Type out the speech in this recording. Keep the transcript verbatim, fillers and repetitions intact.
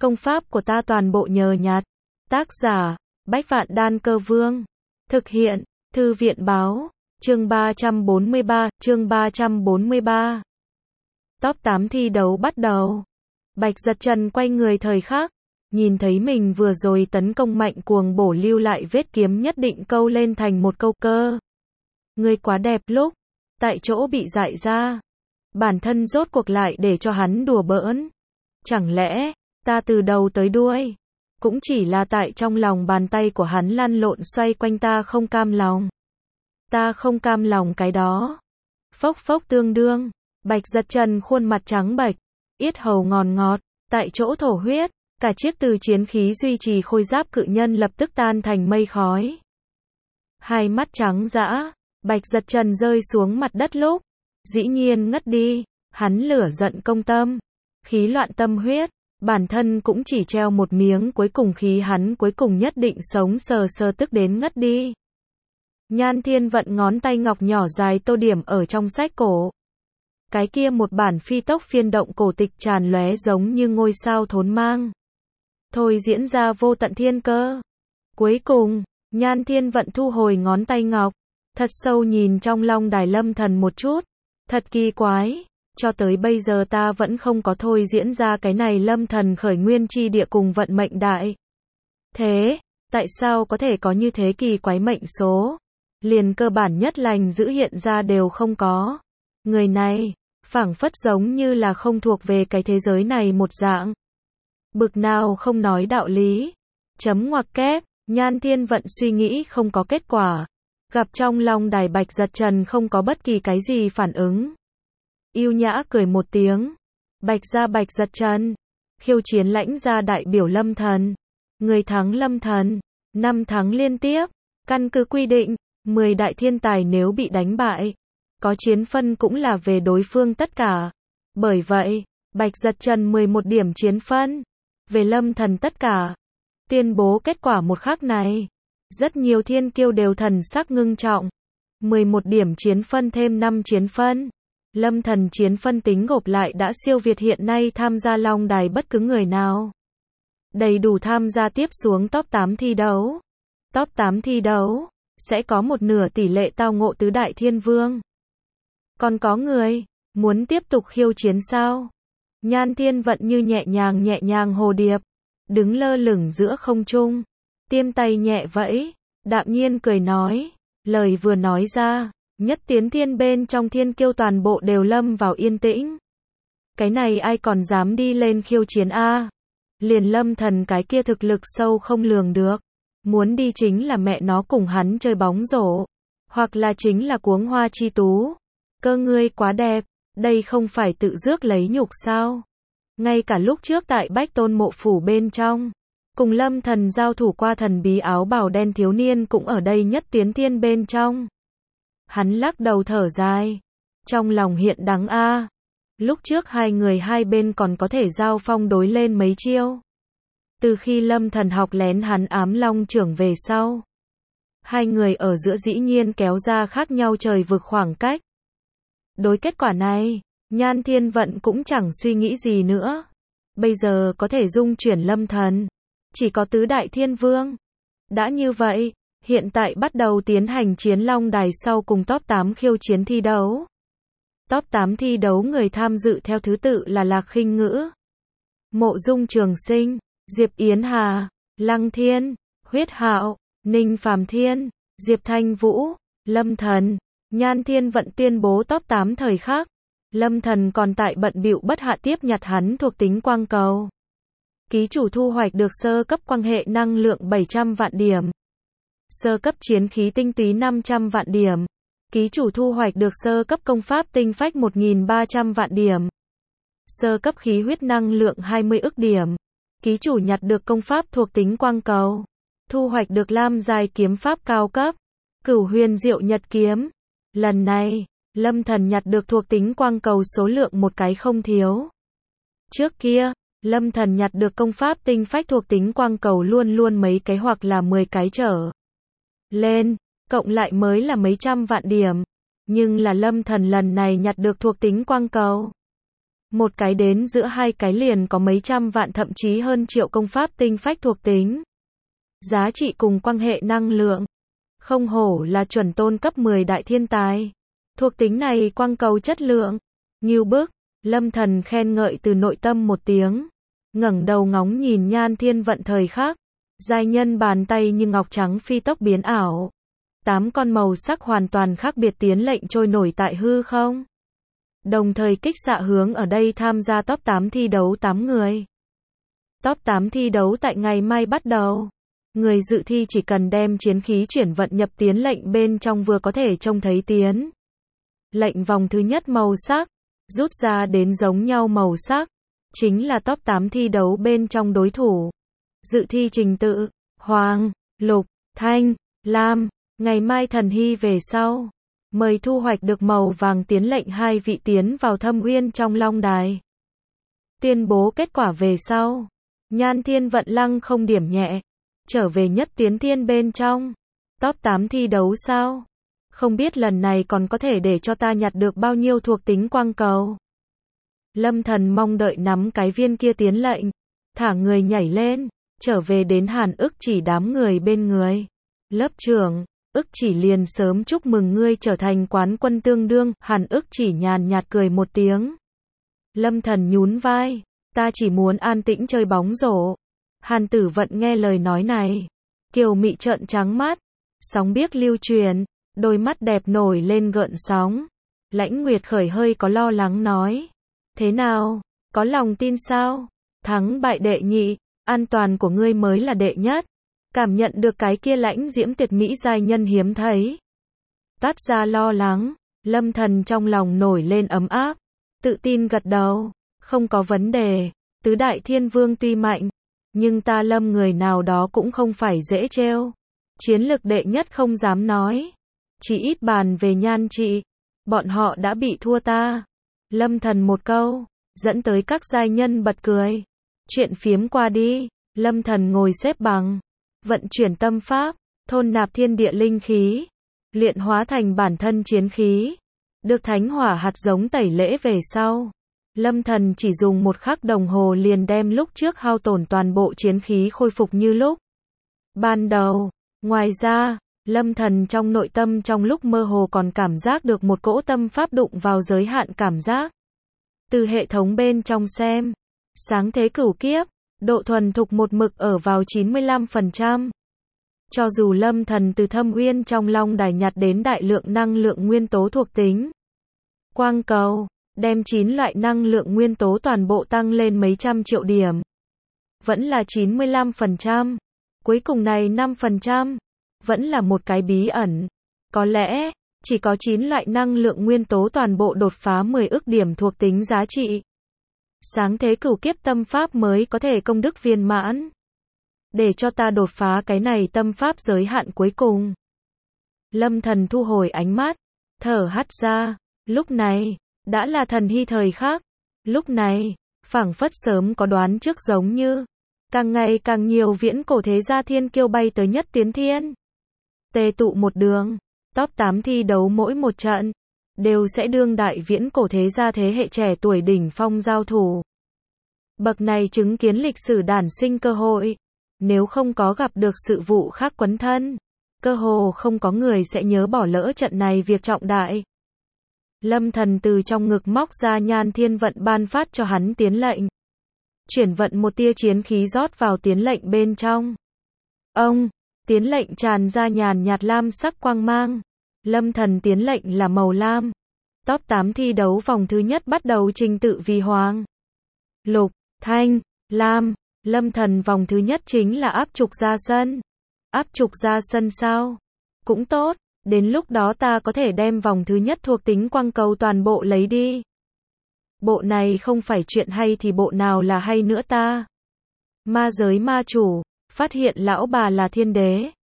Công pháp của ta toàn bộ nhờ nhặt. Tác giả, Bách Vạn Đan Cơ Vương. Thực hiện, Thư viện Báo. Chương ba trăm bốn mươi ba, chương ba trăm bốn mươi ba. Top tám thi đấu bắt đầu. Bạch Giật Trần quay người thời khắc, nhìn thấy mình vừa rồi tấn công mạnh cuồng bổ lưu lại vết kiếm nhất định câu lên thành một câu cơ. Người quá đẹp lúc, tại chỗ bị dại ra. Bản thân rốt cuộc lại để cho hắn đùa bỡn. Chẳng lẽ, ta từ đầu tới đuôi, cũng chỉ là tại trong lòng bàn tay của hắn lăn lộn xoay quanh ta không cam lòng. Ta không cam lòng cái đó. Phốc phốc tương đương, Bạch Giật Trần khuôn mặt trắng bệch, yết hầu ngòn ngọt, tại chỗ thổ huyết, cả chiếc từ chiến khí duy trì khôi giáp cự nhân lập tức tan thành mây khói. Hai mắt trắng dã, Bạch Giật Trần rơi xuống mặt đất lúc, dĩ nhiên ngất đi, hắn lửa giận công tâm, khí loạn tâm huyết, bản thân cũng chỉ treo một miếng cuối cùng khí hắn cuối cùng nhất định sống sờ sờ tức đến ngất đi. Nhan Thiên Vận ngón tay ngọc nhỏ dài tô điểm ở trong sách cổ. Cái kia một bản phi tốc phiên động cổ tịch tràn lóe giống như ngôi sao thốn mang. Thôi diễn ra vô tận thiên cơ. Cuối cùng, Nhan Thiên Vận thu hồi ngón tay ngọc, thật sâu nhìn trong long đài lâm thần một chút. Thật kỳ quái, cho tới bây giờ ta vẫn không có thôi diễn ra cái này lâm thần khởi nguyên chi địa cùng vận mệnh đại. Thế, tại sao có thể có như thế kỳ quái mệnh số? Liền cơ bản nhất lành giữ hiện ra đều không có. Người này, phảng phất giống như là không thuộc về cái thế giới này một dạng. Bực nào không nói đạo lý. Chấm ngoặc kép, Nhan Thiên Vận suy nghĩ không có kết quả. Gặp trong long đài Bạch Giật Trần không có bất kỳ cái gì phản ứng. Yêu nhã cười một tiếng. Bạch ra Bạch Giật Trần. Khiêu chiến lãnh ra đại biểu lâm thần. Người thắng lâm thần. Năm thắng liên tiếp. Căn cứ quy định, mười đại thiên tài nếu bị đánh bại, có chiến phân cũng là về đối phương tất cả. Bởi vậy, Bạch Giật Trần mười một điểm chiến phân. Về lâm thần tất cả. Tuyên bố kết quả một khắc này. Rất nhiều thiên kiêu đều thần sắc ngưng trọng. mười một điểm chiến phân thêm năm chiến phân. Lâm thần chiến phân tính gộp lại đã siêu việt hiện nay tham gia long đài bất cứ người nào. Đầy đủ tham gia tiếp xuống top tám thi đấu. Top tám thi đấu, sẽ có một nửa tỷ lệ tao ngộ tứ đại thiên vương. Còn có người, muốn tiếp tục khiêu chiến sao? Nhan Thiên Vận như nhẹ nhàng nhẹ nhàng hồ điệp, đứng lơ lửng giữa không trung, tiêm tay nhẹ vẫy, đạm nhiên cười nói, lời vừa nói ra, nhất tiến thiên bên trong thiên kiêu toàn bộ đều lâm vào yên tĩnh. Cái này ai còn dám đi lên khiêu chiến a? Liền lâm thần cái kia thực lực sâu không lường được, muốn đi chính là mẹ nó cùng hắn chơi bóng rổ, hoặc là chính là cuống hoa chi tú. Cơ ngươi quá đẹp, đây không phải tự rước lấy nhục sao? Ngay cả lúc trước tại Bách Tôn mộ phủ bên trong, cùng lâm thần giao thủ qua thần bí áo bào đen thiếu niên cũng ở đây nhất tiến thiên bên trong. Hắn lắc đầu thở dài, trong lòng hiện đắng a. Lúc trước hai người hai bên còn có thể giao phong đối lên mấy chiêu. Từ khi lâm thần học lén hắn ám long trưởng về sau, hai người ở giữa dĩ nhiên kéo ra khác nhau trời vực khoảng cách. Đối kết quả này, Nhan Thiên Vận cũng chẳng suy nghĩ gì nữa. Bây giờ có thể dung chuyển lâm thần, chỉ có tứ đại thiên vương. Đã như vậy, hiện tại bắt đầu tiến hành chiến long đài sau cùng top tám khiêu chiến thi đấu. Top tám thi đấu người tham dự theo thứ tự là Lạc Khinh Ngữ, Mộ Dung Trường Sinh, Diệp Yến Hà, Lăng Thiên, Huyết Hạo, Ninh Phàm Thiên, Diệp Thanh Vũ, Lâm Thần. Nhan Thiên Vận tuyên bố top tám thời khắc. Lâm thần còn tại bận bịu bất hạ tiếp nhặt hắn thuộc tính quang cầu. Ký chủ thu hoạch được sơ cấp quang hệ năng lượng bảy trăm vạn điểm. Sơ cấp chiến khí tinh túy năm trăm vạn điểm. Ký chủ thu hoạch được sơ cấp công pháp tinh phách một nghìn ba trăm vạn điểm. Sơ cấp khí huyết năng lượng hai mươi ức điểm. Ký chủ nhặt được công pháp thuộc tính quang cầu. Thu hoạch được lam giai kiếm pháp cao cấp. Cửu huyền diệu nhật kiếm. Lần này, lâm thần nhặt được thuộc tính quang cầu số lượng một cái không thiếu. Trước kia, lâm thần nhặt được công pháp tinh phách thuộc tính quang cầu luôn luôn mấy cái hoặc là mười cái trở lên, cộng lại mới là mấy trăm vạn điểm. Nhưng là lâm thần lần này nhặt được thuộc tính quang cầu. Một cái đến giữa hai cái liền có mấy trăm vạn thậm chí hơn triệu công pháp tinh phách thuộc tính. Giá trị cùng quan hệ năng lượng. Không hổ là chuẩn tôn cấp mười đại thiên tài. Thuộc tính này quang cầu chất lượng. Ngưu bức, Lâm Thần khen ngợi từ nội tâm một tiếng. Ngẩng đầu ngóng nhìn Nhan Thiên Vận thời khắc. Giai nhân bàn tay như ngọc trắng phi tốc biến ảo. Tám con màu sắc hoàn toàn khác biệt tiến lệnh trôi nổi tại hư không. Đồng thời kích xạ hướng ở đây tham gia top tám thi đấu tám người. Top tám thi đấu tại ngày mai bắt đầu. Người dự thi chỉ cần đem chiến khí chuyển vận nhập tiến lệnh bên trong vừa có thể trông thấy tiến. Lệnh vòng thứ nhất màu sắc, rút ra đến giống nhau màu sắc, chính là top tám thi đấu bên trong đối thủ. Dự thi trình tự, hoàng, lục, thanh, lam, ngày mai thần hy về sau. Mời thu hoạch được màu vàng tiến lệnh hai vị tiến vào thâm uyên trong long đài. Tuyên bố kết quả về sau. Nhan Thiên Vận lăng không điểm nhẹ. Trở về nhất tiến thiên bên trong. Top tám thi đấu sao? Không biết lần này còn có thể để cho ta nhặt được bao nhiêu thuộc tính quang cầu. Lâm Thần mong đợi nắm cái viên kia tiến lệnh. Thả người nhảy lên. Trở về đến Hàn Ức Chỉ đám người bên người. Lớp trưởng, Ức Chỉ liền sớm chúc mừng ngươi trở thành quán quân tương đương. Hàn Ức Chỉ nhàn nhạt cười một tiếng. Lâm Thần nhún vai. Ta chỉ muốn an tĩnh chơi bóng rổ. Hàn Tử Vận nghe lời nói này. Kiều mị trợn trắng mắt. Sóng biếc lưu truyền. Đôi mắt đẹp nổi lên gợn sóng. Lãnh Nguyệt Khởi hơi có lo lắng nói. Thế nào? Có lòng tin sao? Thắng bại đệ nhị. An toàn của ngươi mới là đệ nhất. Cảm nhận được cái kia lãnh diễm tuyệt mỹ giai nhân hiếm thấy. Tát ra lo lắng. Lâm Thần trong lòng nổi lên ấm áp. Tự tin gật đầu. Không có vấn đề. Tứ đại thiên vương tuy mạnh. Nhưng ta Lâm người nào đó cũng không phải dễ trêu. Chiến lực đệ nhất không dám nói. Chỉ ít bàn về nhan trị. Bọn họ đã bị thua ta. Lâm Thần một câu. Dẫn tới các giai nhân bật cười. Chuyện phiếm qua đi. Lâm Thần ngồi xếp bằng. Vận chuyển tâm pháp. Thôn nạp thiên địa linh khí. Luyện hóa thành bản thân chiến khí. Được thánh hỏa hạt giống tẩy lễ về sau. Lâm Thần chỉ dùng một khắc đồng hồ liền đem lúc trước hao tổn toàn bộ chiến khí khôi phục như lúc ban đầu. Ngoài ra, Lâm Thần trong nội tâm trong lúc mơ hồ còn cảm giác được một cỗ tâm pháp đụng vào giới hạn cảm giác. Từ hệ thống bên trong xem, sáng thế cửu kiếp, độ thuần thục một mực ở vào chín mươi lăm phần trăm. Cho dù Lâm Thần từ thâm uyên trong long đài nhặt đến đại lượng năng lượng nguyên tố thuộc tính. Quang cầu, đem chín loại năng lượng nguyên tố toàn bộ tăng lên mấy trăm triệu điểm. Vẫn là chín mươi lăm phần trăm. Cuối cùng này năm phần trăm. Vẫn là một cái bí ẩn. Có lẽ, chỉ có chín loại năng lượng nguyên tố toàn bộ đột phá mười ức điểm thuộc tính giá trị. Sáng thế cửu kiếp tâm pháp mới có thể công đức viên mãn. Để cho ta đột phá cái này tâm pháp giới hạn cuối cùng. Lâm Thần thu hồi ánh mắt. Thở hắt ra. Lúc này, đã là thần hy thời khắc. Lúc này, phảng phất sớm có đoán trước giống như. Càng ngày càng nhiều viễn cổ thế gia thiên kiêu bay tới nhất tiến thiên. Tề tụ một đường. Top tám thi đấu mỗi một trận. Đều sẽ đương đại viễn cổ thế gia thế hệ trẻ tuổi đỉnh phong giao thủ. Bậc này chứng kiến lịch sử đản sinh cơ hội. Nếu không có gặp được sự vụ khác quấn thân. Cơ hồ không có người sẽ nhớ bỏ lỡ trận này việc trọng đại. Lâm Thần từ trong ngực móc ra Nhan Thiên Vận ban phát cho hắn tiến lệnh. Chuyển vận một tia chiến khí rót vào tiến lệnh bên trong. Ông, tiến lệnh tràn ra nhàn nhạt lam sắc quang mang. Lâm Thần tiến lệnh là màu lam. Top tám thi đấu vòng thứ nhất bắt đầu trình tự vì hoàng, lục, thanh, lam. Lâm Thần vòng thứ nhất chính là áp trục ra sân. Áp trục ra sân sao? Cũng tốt. Đến lúc đó ta có thể đem vòng thứ nhất thuộc tính quang cầu toàn bộ lấy đi. Bộ này không phải chuyện hay thì bộ nào là hay nữa ta? Ma giới ma chủ, phát hiện lão bà là thiên đế.